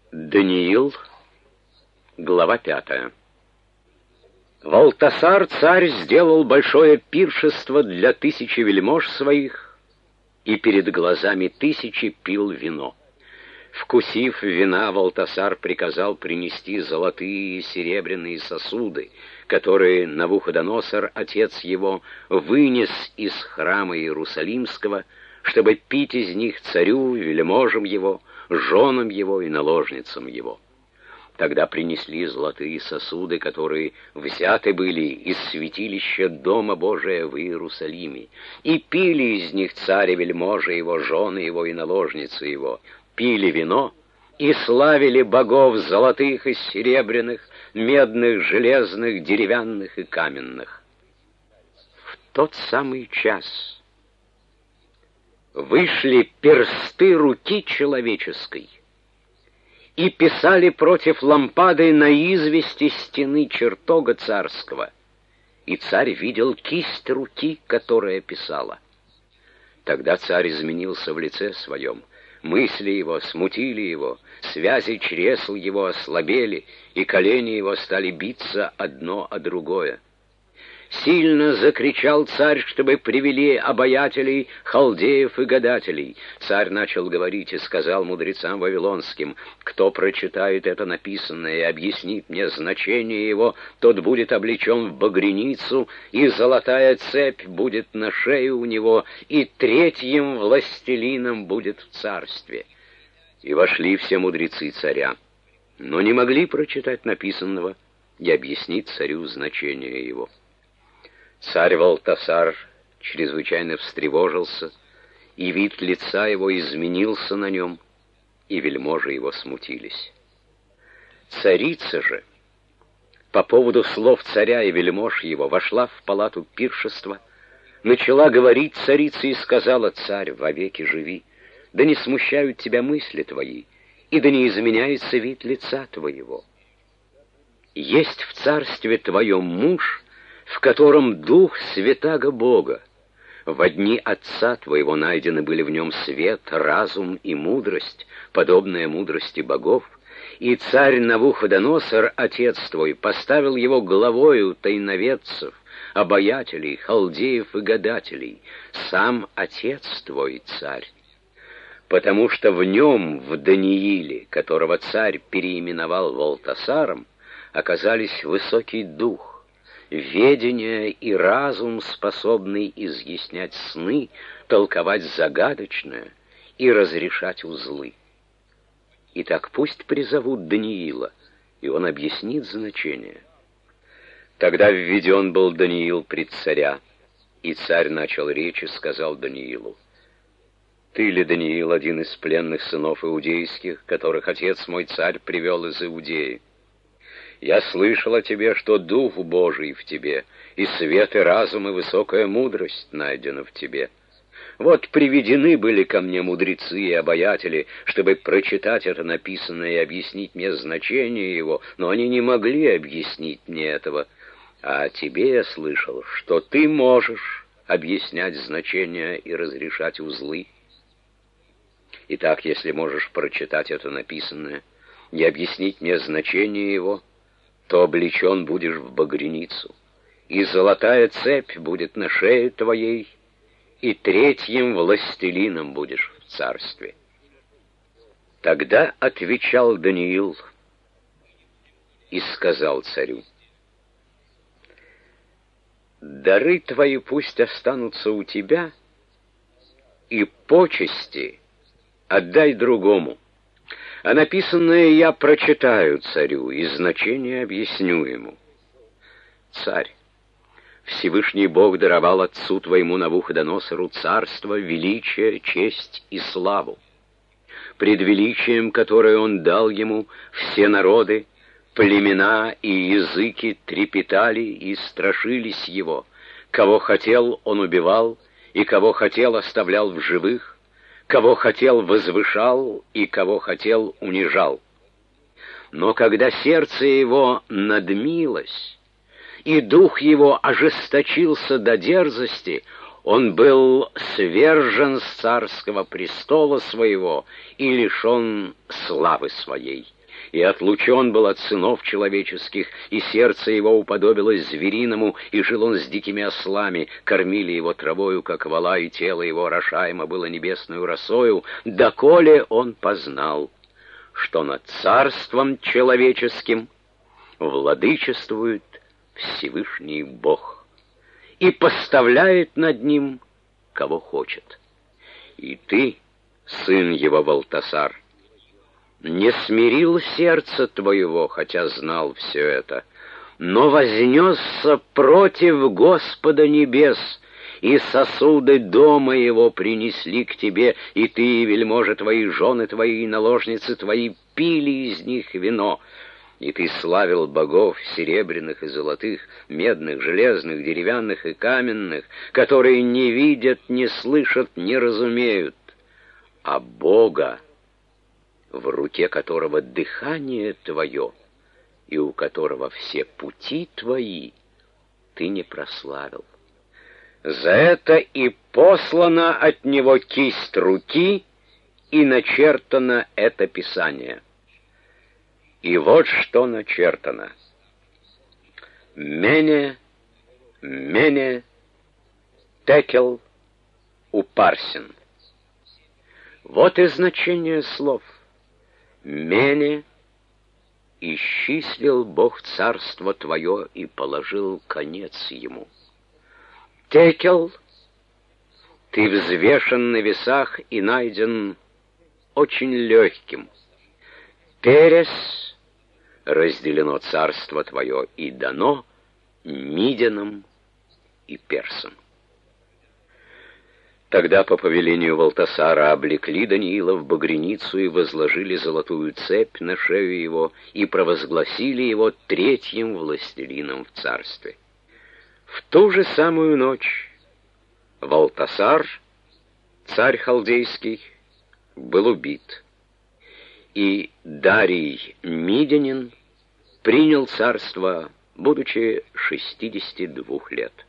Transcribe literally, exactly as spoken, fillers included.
Даниил, глава пятая. Валтасар царь сделал большое пиршество для тысячи вельмож своих, и перед глазами тысячи пил вино. Вкусив вина, Валтасар приказал принести золотые и серебряные сосуды, которые Навуходоносор, отец его, вынес из храма Иерусалимского, чтобы пить из них царю, вельможам его, женам его и наложницам его. Тогда принесли золотые сосуды, которые взяты были из святилища Дома Божия в Иерусалиме, и пили из них царь и вельможи его, жены его и наложницы его, пили вино и славили богов золотых и серебряных, медных, железных, деревянных и каменных. В тот самый час вышли персты руки человеческой и писали против лампады на извести стены чертога царского, и царь видел кисть руки, которая писала. Тогда царь изменился в лице своем, мысли его смутили его, связи чресл его ослабели, и колени его стали биться одно о другое. Сильно закричал царь, чтобы привели обаятелей, халдеев и гадателей. Царь начал говорить и сказал мудрецам вавилонским: кто прочитает это написанное и объяснит мне значение его, тот будет облечен в багряницу, и золотая цепь будет на шее у него, и третьим властелином будет в царстве. И вошли все мудрецы царя, но не могли прочитать написанного и объяснить царю значение его. Царь Валтасар чрезвычайно встревожился, и вид лица его изменился на нем, и вельможи его смутились. Царица же, по поводу слов царя и вельмож его, вошла в палату пиршества, начала говорить царице и сказала: «Царь, вовеки живи, да не смущают тебя мысли твои, и да не изменяется вид лица твоего. Есть в царстве твоем муж, в котором дух святаго Бога. Во дни отца твоего найдены были в нем свет, разум и мудрость, подобная мудрости богов, и царь Навуходоносор, отец твой, поставил его главою тайноведцев, обаятелей, халдеев и гадателей, сам отец твой, царь. Потому что в нем, в Данииле, которого царь переименовал Валтасаром, оказались высокий дух, ведение и разум, способный изъяснять сны, толковать загадочное и разрешать узлы. Итак, пусть призовут Даниила, и он объяснит значение». Тогда введен был Даниил пред царя, и царь начал речь и сказал Даниилу: «Ты ли, Даниил, один из пленных сынов иудейских, которых отец мой царь привел из Иудеи? Я слышал о тебе, что Дух Божий в тебе, и свет, и разум, и высокая мудрость найдена в тебе. Вот приведены были ко мне мудрецы и обаятели, чтобы прочитать это написанное и объяснить мне значение его, но они не могли объяснить мне этого. А о тебе я слышал, что ты можешь объяснять значения и разрешать узлы. Итак, если можешь прочитать это написанное и объяснить мне значение его, то облечен будешь в багряницу, и золотая цепь будет на шее твоей, и третьим властелином будешь в царстве». Тогда отвечал Даниил и сказал царю: «Дары твои пусть останутся у тебя, и почести отдай другому. А написанное я прочитаю царю, и значение объясню ему. Царь, Всевышний Бог даровал отцу твоему Навуходоносору царство, величие, честь и славу. Пред величием, которое он дал ему, все народы, племена и языки трепетали и страшились его. Кого хотел, он убивал, и кого хотел, оставлял в живых, кого хотел, возвышал, и кого хотел, унижал. Но когда сердце его надмилось, и дух его ожесточился до дерзости, он был свержен с царского престола своего и лишен славы своей. и отлучен был от сынов человеческих, и сердце его уподобилось звериному, и жил он с дикими ослами, кормили его травою, как вола, и тело его орошаемо было небесную росою, доколе он познал, что над царством человеческим владычествует Всевышний Бог и поставляет над ним, кого хочет. И ты, сын его Валтасар, не смирил сердце твоего, хотя знал все это, но вознесся против Господа небес, и сосуды дома его принесли к тебе, и ты, и вельможи твои, жены твои, и наложницы твои пили из них вино. И ты славил богов серебряных и золотых, медных, железных, деревянных и каменных, которые не видят, не слышат, не разумеют, а Бога, в руке которого дыхание твое и у которого все пути твои, ты не прославил. За это и послана от него кисть руки, и начертано это писание. И вот что начертано: Мене, Мене, Текел, Упарсин. Вот и значение слов. Мене, исчислил Бог царство твое и положил конец ему. Текел, ты взвешен на весах и найден очень легким. Перес, разделено царство твое и дано Мидянам и персам. Тогда по повелению Валтасара облекли Даниила в багряницу и возложили золотую цепь на шею его и провозгласили его третьим властелином в царстве. В ту же самую ночь Валтасар, царь халдейский, был убит, и Дарий Мидянин принял царство, будучи шестидесяти двух лет.